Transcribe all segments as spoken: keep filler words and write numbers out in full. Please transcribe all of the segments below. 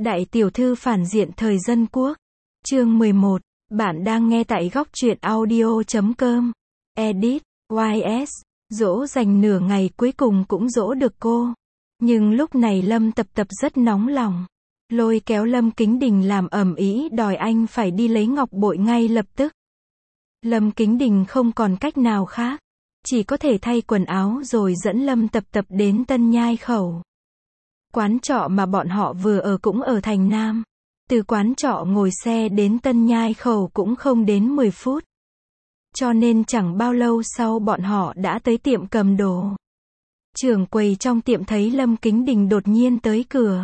Đại tiểu thư phản diện thời dân quốc. Chương mười một. Bạn đang nghe tại góc truyện audio chấm com. Edit, Y S. Dỗ dành nửa ngày cuối cùng cũng dỗ được cô. Nhưng lúc này Lâm Tập Tập rất nóng lòng. Lôi kéo Lâm Kính Đình làm ầm ĩ đòi anh phải đi lấy ngọc bội ngay lập tức. Lâm Kính Đình không còn cách nào khác. Chỉ có thể thay quần áo rồi dẫn Lâm Tập Tập đến Tân Nhai Khẩu. Quán trọ mà bọn họ vừa ở cũng ở thành Nam. Từ quán trọ ngồi xe đến Tân Nhai Khẩu cũng không đến mười phút. Cho nên chẳng bao lâu sau bọn họ đã tới tiệm cầm đồ. Trưởng quầy trong tiệm thấy Lâm Kính Đình đột nhiên tới cửa.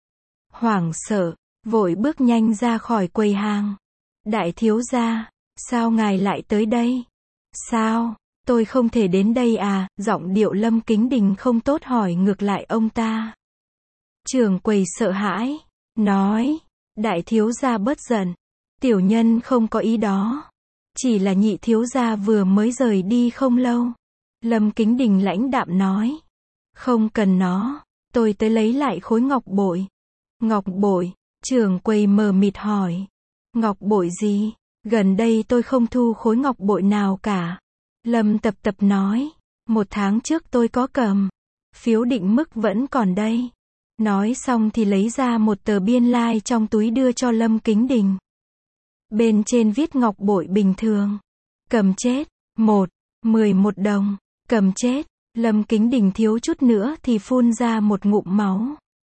Hoảng sợ, vội bước nhanh ra khỏi quầy hàng. Đại thiếu gia, sao ngài lại tới đây? Sao, tôi không thể đến đây à? Giọng điệu Lâm Kính Đình không tốt hỏi ngược lại ông ta. Trưởng quầy sợ hãi, nói, đại thiếu gia bớt giận, tiểu nhân không có ý đó. Chỉ là nhị thiếu gia vừa mới rời đi không lâu. Lâm Kính Đình lãnh đạm nói, không cần nó, tôi tới lấy lại khối ngọc bội. Ngọc bội, trưởng quầy mờ mịt hỏi, ngọc bội gì? Gần đây tôi không thu khối ngọc bội nào cả. Lâm Tập Tập nói, một tháng trước tôi có cầm, phiếu định mức vẫn còn đây. Nói xong thì lấy ra một tờ biên lai like trong túi đưa cho Lâm Kính Đình. Bên trên viết ngọc bội bình thường. Cầm chết. Một. Mười một đồng. Cầm chết. Lâm Kính Đình thiếu chút nữa thì phun ra một ngụm máu.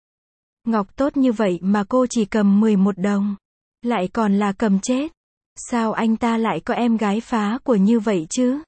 Ngọc tốt như vậy mà cô chỉ cầm mười một đồng. Lại còn là cầm chết. Sao anh ta lại có em gái phá của như vậy chứ?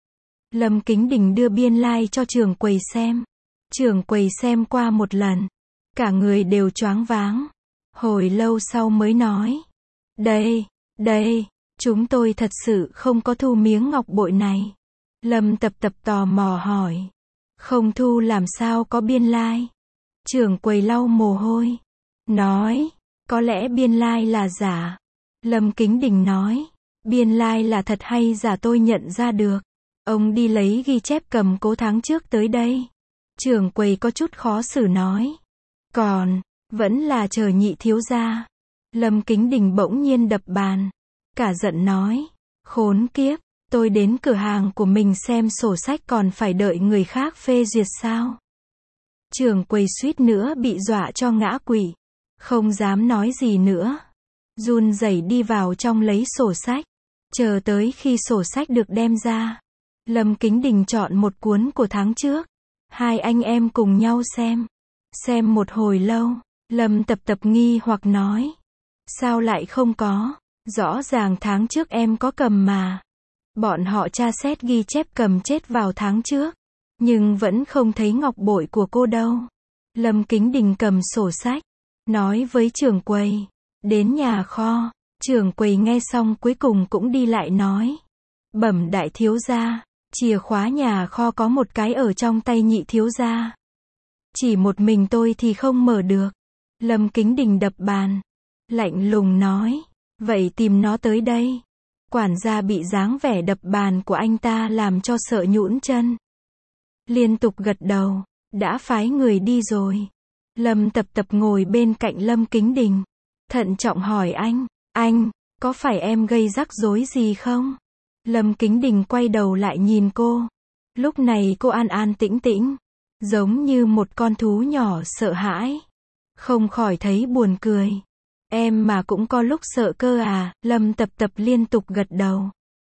Lâm Kính Đình đưa biên lai like cho trưởng quầy xem. Trưởng quầy xem qua một lần. Cả người đều choáng váng. Hồi lâu sau mới nói. Đây, đây, chúng tôi thật sự không có thu miếng ngọc bội này. Lâm Tập Tập tò mò hỏi. Không thu làm sao có biên lai? Like? Trưởng quầy lau mồ hôi. Nói, có lẽ biên lai like là giả. Lâm Kính Đình nói, biên lai like là thật hay giả tôi nhận ra được. Ông đi lấy ghi chép cầm cố tháng trước tới đây. Trưởng quầy có chút khó xử nói. Còn, vẫn là chờ nhị thiếu gia. Lâm Kính Đình bỗng nhiên đập bàn. Cả giận nói, khốn kiếp, tôi đến cửa hàng của mình xem sổ sách còn phải đợi người khác phê duyệt sao? Trưởng quầy suýt nữa bị dọa cho ngã quỵ. Không dám nói gì nữa. Run rẩy đi vào trong lấy sổ sách. Chờ tới khi sổ sách được đem ra. Lâm Kính Đình chọn một cuốn của tháng trước. Hai anh em cùng nhau xem. Xem một hồi lâu, Lâm Tập Tập nghi hoặc nói. Sao lại không có? Rõ ràng tháng trước em có cầm mà. Bọn họ tra xét ghi chép cầm chết vào tháng trước. Nhưng vẫn không thấy ngọc bội của cô đâu. Lâm Kính Đình cầm sổ sách. Nói với trưởng quầy. Đến nhà kho. Trưởng quầy nghe xong cuối cùng cũng đi lại nói. Bẩm đại thiếu gia. Chìa khóa nhà kho có một cái ở trong tay nhị thiếu gia. Chỉ một mình tôi thì không mở được. Lâm Kính Đình đập bàn. Lạnh lùng nói. Vậy tìm nó tới đây. Quản gia bị dáng vẻ đập bàn của anh ta làm cho sợ nhũn chân. Liên tục gật đầu. Đã phái người đi rồi. Lâm Tập Tập ngồi bên cạnh Lâm Kính Đình. Thận trọng hỏi anh. Anh, có phải em gây rắc rối gì không? Lâm Kính Đình quay đầu lại nhìn cô. Lúc này cô an an tĩnh tĩnh. Giống như một con thú nhỏ sợ hãi. Không khỏi thấy buồn cười. Em mà cũng có lúc sợ cơ à? Lâm Tập Tập liên tục gật đầu.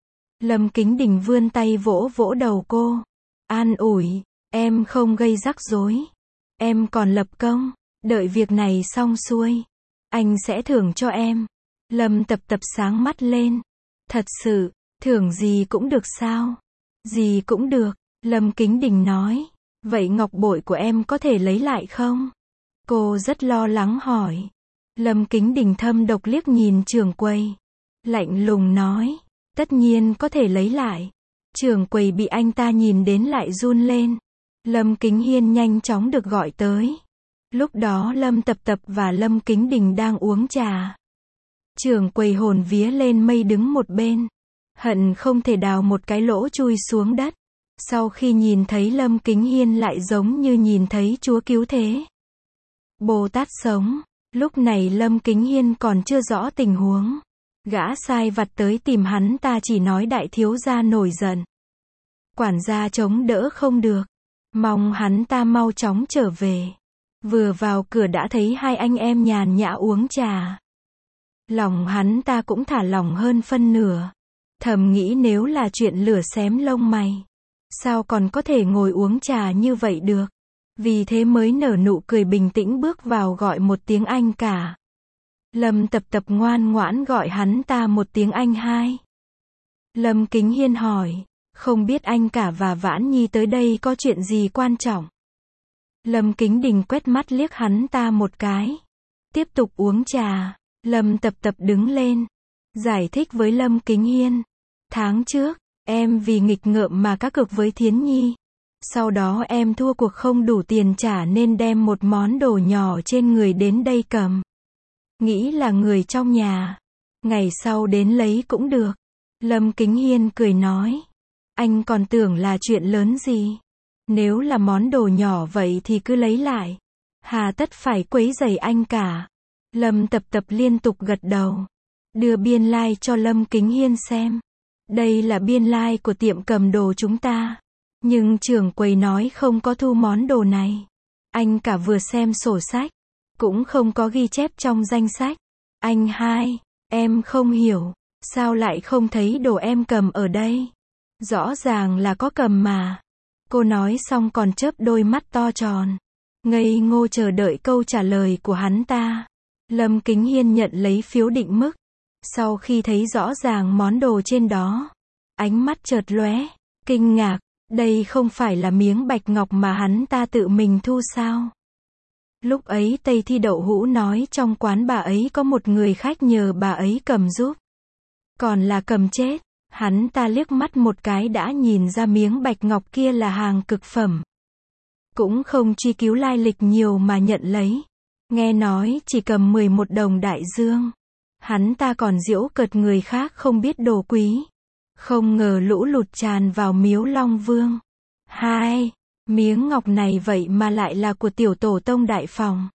Lâm Kính Đình vươn tay vỗ vỗ đầu cô. An ủi, em không gây rắc rối. Em còn lập công. Đợi việc này xong xuôi. Anh sẽ thưởng cho em. Lâm Tập Tập sáng mắt lên. Thật sự, thưởng gì cũng được sao? Gì cũng được. Lâm Kính Đình nói. Vậy ngọc bội của em có thể lấy lại không? Cô rất lo lắng hỏi. Lâm Kính Đình thâm độc liếc nhìn trưởng quầy. Lạnh lùng nói. Tất nhiên có thể lấy lại. Trưởng quầy bị anh ta nhìn đến lại run lên. Lâm Kính Hiên nhanh chóng được gọi tới. Lúc đó Lâm Tập Tập và Lâm Kính Đình đang uống trà. Trưởng quầy hồn vía lên mây đứng một bên. Hận không thể đào một cái lỗ chui xuống đất. Sau khi nhìn thấy Lâm Kính Hiên lại giống như nhìn thấy Chúa cứu thế. Bồ Tát sống. Lúc này Lâm Kính Hiên còn chưa rõ tình huống. Gã sai vặt tới tìm hắn ta chỉ nói đại thiếu gia nổi giận. Quản gia chống đỡ không được. Mong hắn ta mau chóng trở về. Vừa vào cửa đã thấy hai anh em nhàn nhã uống trà. Lòng hắn ta cũng thả lỏng hơn phân nửa. Thầm nghĩ nếu là chuyện lửa xém lông mày. Sao còn có thể ngồi uống trà như vậy được. Vì thế mới nở nụ cười bình tĩnh bước vào gọi một tiếng anh cả. Lâm Tập Tập ngoan ngoãn gọi hắn ta một tiếng anh hai. Lâm Kính Hiên hỏi, không biết anh cả và Vãn Nhi tới đây có chuyện gì quan trọng. Lâm Kính Đình quét mắt liếc hắn ta một cái. Tiếp tục uống trà. Lâm Tập Tập đứng lên. Giải thích với Lâm Kính Hiên. Tháng trước, em vì nghịch ngợm mà cá cược với Thiến Nhi. Sau đó em thua cuộc không đủ tiền trả nên đem một món đồ nhỏ trên người đến đây cầm. Nghĩ là người trong nhà. Ngày sau đến lấy cũng được. Lâm Kính Hiên cười nói. Anh còn tưởng là chuyện lớn gì. Nếu là món đồ nhỏ vậy thì cứ lấy lại. Hà tất phải quấy rầy anh cả. Lâm Tập Tập liên tục gật đầu. Đưa biên lai like cho Lâm Kính Hiên xem. Đây là biên lai like của tiệm cầm đồ chúng ta. Nhưng trưởng quầy nói không có thu món đồ này. Anh cả vừa xem sổ sách. Cũng không có ghi chép trong danh sách. Anh hai, em không hiểu. Sao lại không thấy đồ em cầm ở đây? Rõ ràng là có cầm mà. Cô nói xong còn chớp đôi mắt to tròn. Ngây ngô chờ đợi câu trả lời của hắn ta. Lâm Kính Hiên nhận lấy phiếu định mức. Sau khi thấy rõ ràng món đồ trên đó. Ánh mắt chợt lóe. Kinh ngạc. Đây không phải là miếng bạch ngọc mà hắn ta tự mình thu sao? Lúc ấy Tây Thi Đậu Hũ nói trong quán bà ấy có một người khách nhờ bà ấy cầm giúp. Còn là cầm chết. Hắn ta liếc mắt một cái đã nhìn ra miếng bạch ngọc kia là hàng cực phẩm. Cũng không truy cứu lai lịch nhiều mà nhận lấy. Nghe nói chỉ cầm mười một đồng đại dương. Hắn ta còn giễu cợt người khác không biết đồ quý. Không ngờ lũ lụt tràn vào miếu Long Vương. Hai, miếng ngọc này vậy mà lại là của tiểu tổ tông đại phòng.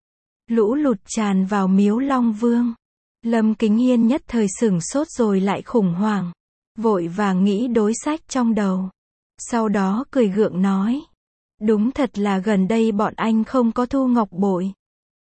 Lũ lụt tràn vào miếu Long Vương. Lâm Kính Hiên nhất thời sửng sốt rồi lại khủng hoảng. Vội vàng nghĩ đối sách trong đầu. Sau đó cười gượng nói. Đúng thật là gần đây bọn anh không có thu ngọc bội.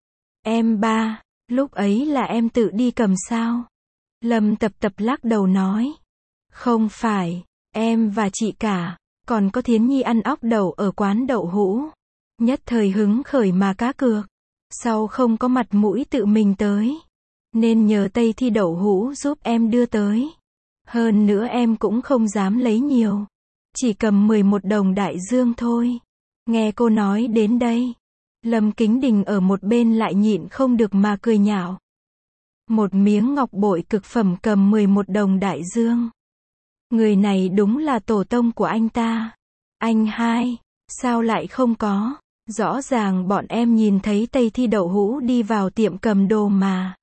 Em ba, lúc ấy là em tự đi cầm sao? Lâm Tập Tập lắc đầu nói. Không phải, em và chị cả, còn có Thiến Nhi ăn óc đậu ở quán đậu hũ. Nhất thời hứng khởi mà cá cược. Sau không có mặt mũi tự mình tới. Nên nhờ Tây Thi Đậu Hũ giúp em đưa tới. Hơn nữa em cũng không dám lấy nhiều. Chỉ cầm mười một đồng đại dương thôi. Nghe cô nói đến đây. Lâm Kính Đình ở một bên lại nhịn không được mà cười nhạo. Một miếng ngọc bội cực phẩm cầm mười một đồng đại dương. Người này đúng là tổ tông của anh ta. Anh hai, sao lại không có? Rõ ràng bọn em nhìn thấy Tây Thi Đậu Hũ đi vào tiệm cầm đồ mà.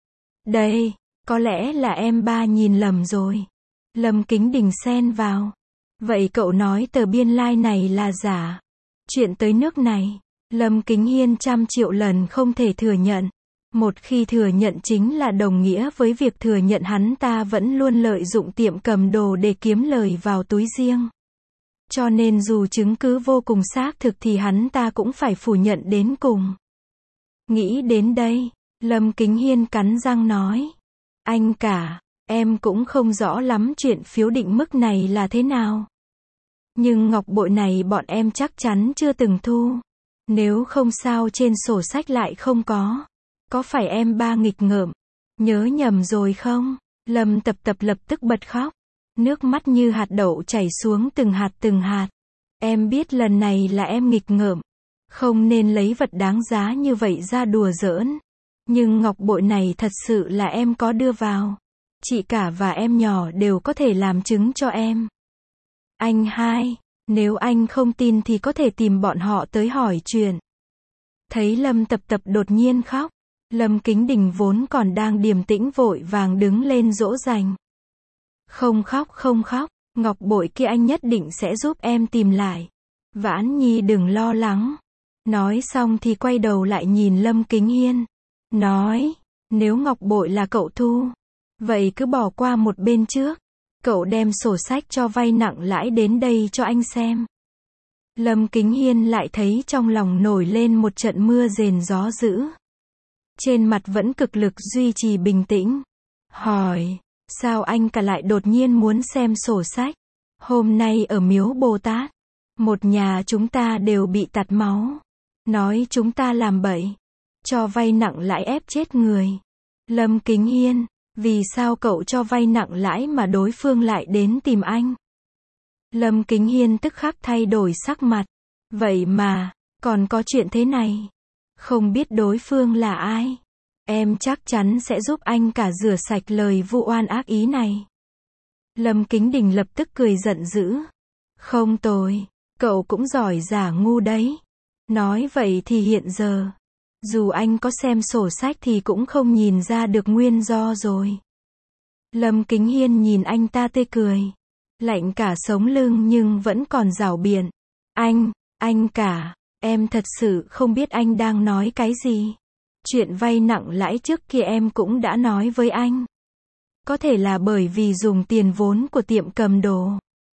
Đây, có lẽ là em ba nhìn lầm rồi. Lâm Kính Đình xen vào. Vậy cậu nói tờ biên lai like này là giả. Chuyện tới nước này, Lâm Kính Hiên trăm triệu lần không thể thừa nhận. Một khi thừa nhận chính là đồng nghĩa với việc thừa nhận hắn ta vẫn luôn lợi dụng tiệm cầm đồ để kiếm lời vào túi riêng. Cho nên dù chứng cứ vô cùng xác thực thì hắn ta cũng phải phủ nhận đến cùng. Nghĩ đến đây, Lâm Kính Hiên cắn răng nói. Anh cả, em cũng không rõ lắm chuyện phiếu định mức này là thế nào. Nhưng ngọc bội này bọn em chắc chắn chưa từng thu. Nếu không sao trên sổ sách lại không có. Có phải em ba nghịch ngợm? Nhớ nhầm rồi không? Lâm Tập Tập lập tức bật khóc. Nước mắt như hạt đậu chảy xuống từng hạt từng hạt. Em biết lần này là em nghịch ngợm. Không nên lấy vật đáng giá như vậy ra đùa giỡn. Nhưng ngọc bội này thật sự là em có đưa vào. Chị cả và em nhỏ đều có thể làm chứng cho em. Anh hai, nếu anh không tin thì có thể tìm bọn họ tới hỏi chuyện. Thấy Lâm Tập Tập đột nhiên khóc. Lâm Kính Đình vốn còn đang điềm tĩnh vội vàng đứng lên dỗ dành. Không khóc không khóc, ngọc bội kia anh nhất định sẽ giúp em tìm lại. Vãn Nhi đừng lo lắng. Nói xong thì quay đầu lại nhìn Lâm Kính Hiên. nói, nếu ngọc bội là cậu thu, vậy cứ bỏ qua một bên trước. Cậu đem sổ sách cho vay nặng lãi đến đây cho anh xem. Lâm Kính Hiên lại thấy trong lòng nổi lên một trận mưa rền gió dữ. Trên mặt vẫn cực lực duy trì bình tĩnh. Hỏi, sao anh cả lại đột nhiên muốn xem sổ sách? Hôm nay ở miếu Bồ Tát, một nhà chúng ta đều bị tạt máu. Nói chúng ta làm bậy, cho vay nặng lãi ép chết người. Lâm Kính Hiên, vì sao cậu cho vay nặng lãi mà đối phương lại đến tìm anh? Lâm Kính Hiên tức khắc thay đổi sắc mặt. Vậy mà, còn có chuyện thế này. Không biết đối phương là ai. Em chắc chắn sẽ giúp anh cả rửa sạch lời vu oan ác ý này. Lâm Kính Đình lập tức cười giận dữ. Không tồi, cậu cũng giỏi giả ngu đấy. Nói vậy thì hiện giờ, dù anh có xem sổ sách thì cũng không nhìn ra được nguyên do rồi. Lâm Kính Hiên nhìn anh ta tươi cười. Lạnh cả sống lưng nhưng vẫn còn rảo biện. Anh, anh cả, em thật sự không biết anh đang nói cái gì. Chuyện vay nặng lãi trước kia em cũng đã nói với anh. Có thể là bởi vì dùng tiền vốn của tiệm cầm đồ.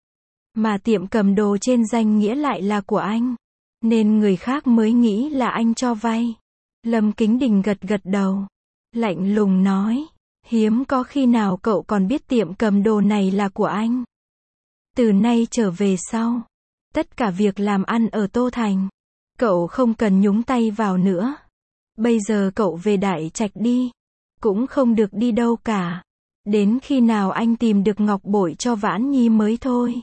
Mà tiệm cầm đồ trên danh nghĩa lại là của anh. Nên người khác mới nghĩ là anh cho vay. Lâm Kính Đình gật gật đầu. Lạnh lùng nói. Hiếm có khi nào cậu còn biết tiệm cầm đồ này là của anh. Từ nay trở về sau, tất cả việc làm ăn ở Tô Thành, cậu không cần nhúng tay vào nữa. Bây giờ cậu về Đại Trạch đi. Cũng không được đi đâu cả. Đến khi nào anh tìm được ngọc bội cho Vãn Nhi mới thôi.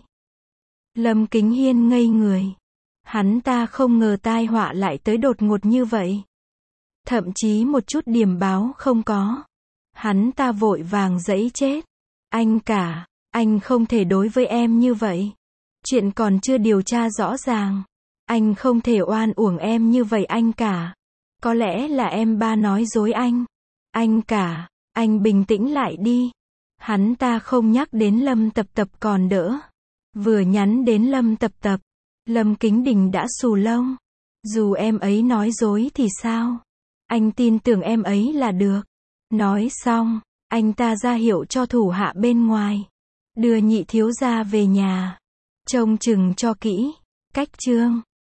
Lâm Kính Hiên ngây người. Hắn ta không ngờ tai họa lại tới đột ngột như vậy. Thậm chí một chút điểm báo không có. Hắn ta vội vàng giãy chết. Anh cả, anh không thể đối với em như vậy. Chuyện còn chưa điều tra rõ ràng. Anh không thể oan uổng em như vậy anh cả. Có lẽ là em ba nói dối anh. Anh cả, anh bình tĩnh lại đi. Hắn ta không nhắc đến Lâm Tập Tập còn đỡ. Vừa nhắn đến Lâm Tập Tập, Lâm Kính Đình đã xù lông. Dù em ấy nói dối thì sao? Anh tin tưởng em ấy là được. Nói xong, anh ta ra hiệu cho thủ hạ bên ngoài. Đưa Nhị thiếu gia về nhà. Trông chừng cho kỹ. Cách chương